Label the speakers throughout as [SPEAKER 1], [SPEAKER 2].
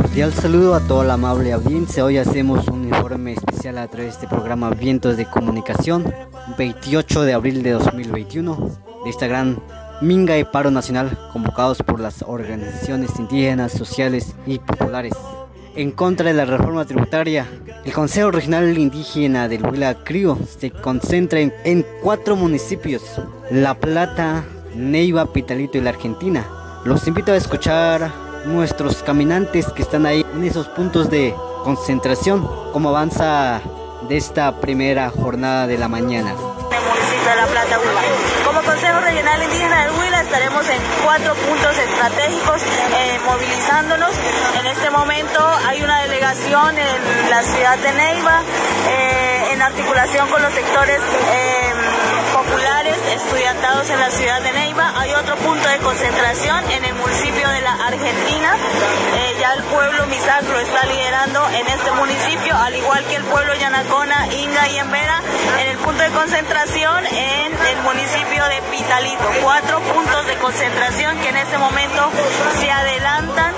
[SPEAKER 1] Cordial saludo a toda la amable audiencia. Hoy hacemos un informe especial a través de este programa Vientos de Comunicación, 28 de abril de 2021, de esta gran minga y paro nacional convocados por las organizaciones indígenas, sociales y populares en contra de la reforma tributaria. El Consejo Regional Indígena del Huila Crío se concentra en 4 municipios: La Plata, Neiva, Pitalito y La Argentina. Los invito a escuchar nuestros caminantes que están ahí en esos puntos de concentración, cómo avanza de esta primera jornada de la mañana.
[SPEAKER 2] En el municipio de La Plata, Huila. Como Consejo Regional Indígena del Huila estaremos en 4 puntos estratégicos movilizándonos. En este momento hay una delegación en la ciudad de Neiva en articulación con los sectores populares, estudiantados en la ciudad de Neiva. Hay otro punto de concentración en el municipio de La Argentina. Ya el pueblo Misak lo está liderando en este municipio, al igual que el pueblo Yanacona, Inga y Embera, en el punto de concentración en el municipio de Pitalito. 4 puntos de concentración que en este momento se adelantan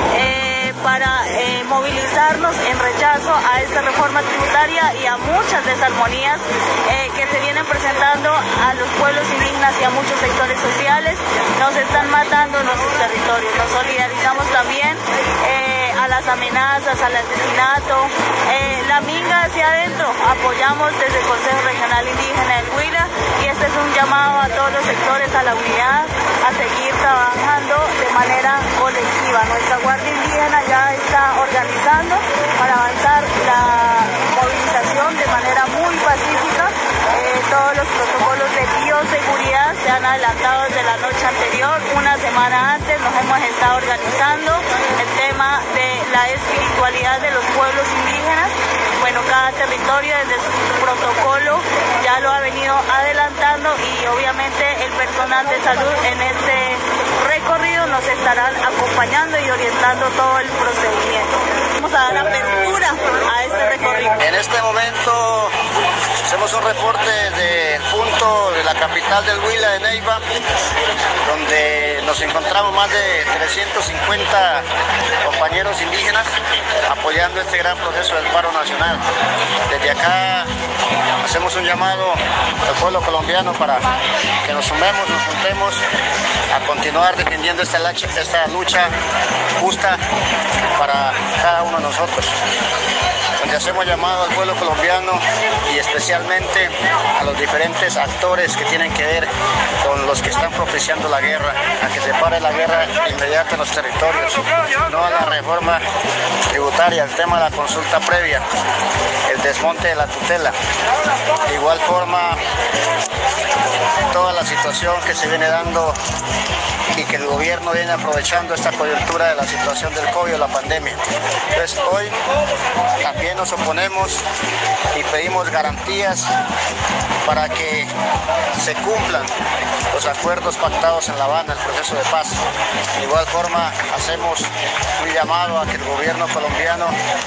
[SPEAKER 2] para movilizarnos en rechazo a esta reforma tributaria y a muchas desarmonías que se vienen presentando a los pueblos indígenas y a muchos sectores sociales. Nos están matando en nuestros territorios. Nos solidarizamos también a las amenazas, al asesinato, la minga hacia adentro. Apoyamos desde el Consejo Regional Indígena del Huila y este es un llamado a todos los sectores a la unidad, a seguir trabajando de manera colectiva. Nuestra Guardia Indígena ya está organizando para avanzar la movilización de manera muy pacífica. Todos los protocolos de bioseguridad se han adelantado desde la noche anterior. Una semana antes nos hemos estado organizando el tema de la espiritualidad de los pueblos indígenas. Bueno, cada territorio desde su protocolo ya lo ha venido adelantando y obviamente el personal de salud en este recorrido nos estarán acompañando y orientando todo el procedimiento. Vamos a dar apertura a este recorrido.
[SPEAKER 3] En este momento hacemos un reporte del punto de la capital del Huila, de Neiva, donde nos encontramos más de 350 compañeros indígenas apoyando este gran proceso del paro nacional. Desde acá hacemos un llamado al pueblo colombiano para que nos sumemos, nos juntemos a continuar defendiendo esta lucha justa para cada uno de nosotros, donde hacemos llamado al pueblo colombiano y especialmente a los diferentes actores que tienen que ver con los que están propiciando la guerra, a que se pare la guerra inmediata en los territorios, no a la reforma tributaria, el tema de la consulta previa, el desmonte de la tutela. De igual forma, toda la situación que se viene dando y que el gobierno viene aprovechando esta coyuntura de la situación del COVID, la pandemia. Entonces hoy también nos oponemos y pedimos garantías para que se cumplan los acuerdos pactados en La Habana, el proceso de paz. De igual forma hacemos un llamado a que el gobierno colombiano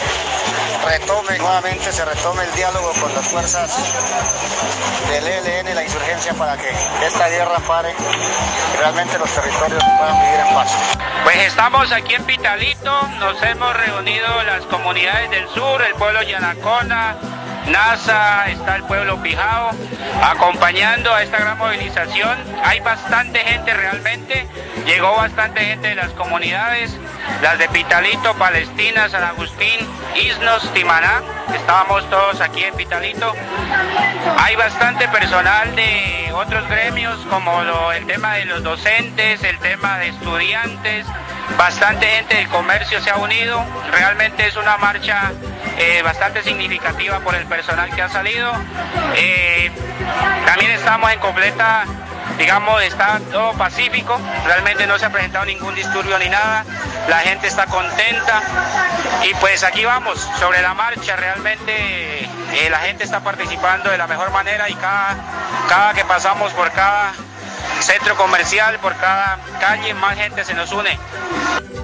[SPEAKER 3] se retome el diálogo con las fuerzas del ELN, la insurgencia, para que esta guerra pare y realmente los territorios puedan vivir en paz.
[SPEAKER 4] Pues estamos aquí en Pitalito, nos hemos reunido las comunidades del sur, el pueblo Yanacona, Nasa, está el pueblo Pijao, acompañando a esta gran movilización. Hay bastante gente realmente, llegó bastante gente de las comunidades, las de Pitalito, Palestina, San Agustín, Isnos, Timaná, estábamos todos aquí en Pitalito. Hay bastante personal de otros gremios como el tema de los docentes, el tema de estudiantes, bastante gente del comercio se ha unido. Realmente es una marcha bastante significativa por el personal que ha salido. También estamos en completa, digamos, está todo pacífico, realmente no se ha presentado ningún disturbio ni nada, la gente está contenta y pues aquí vamos sobre la marcha. Realmente la gente está participando de la mejor manera y cada que pasamos por cada centro comercial, por cada calle, más gente se nos une.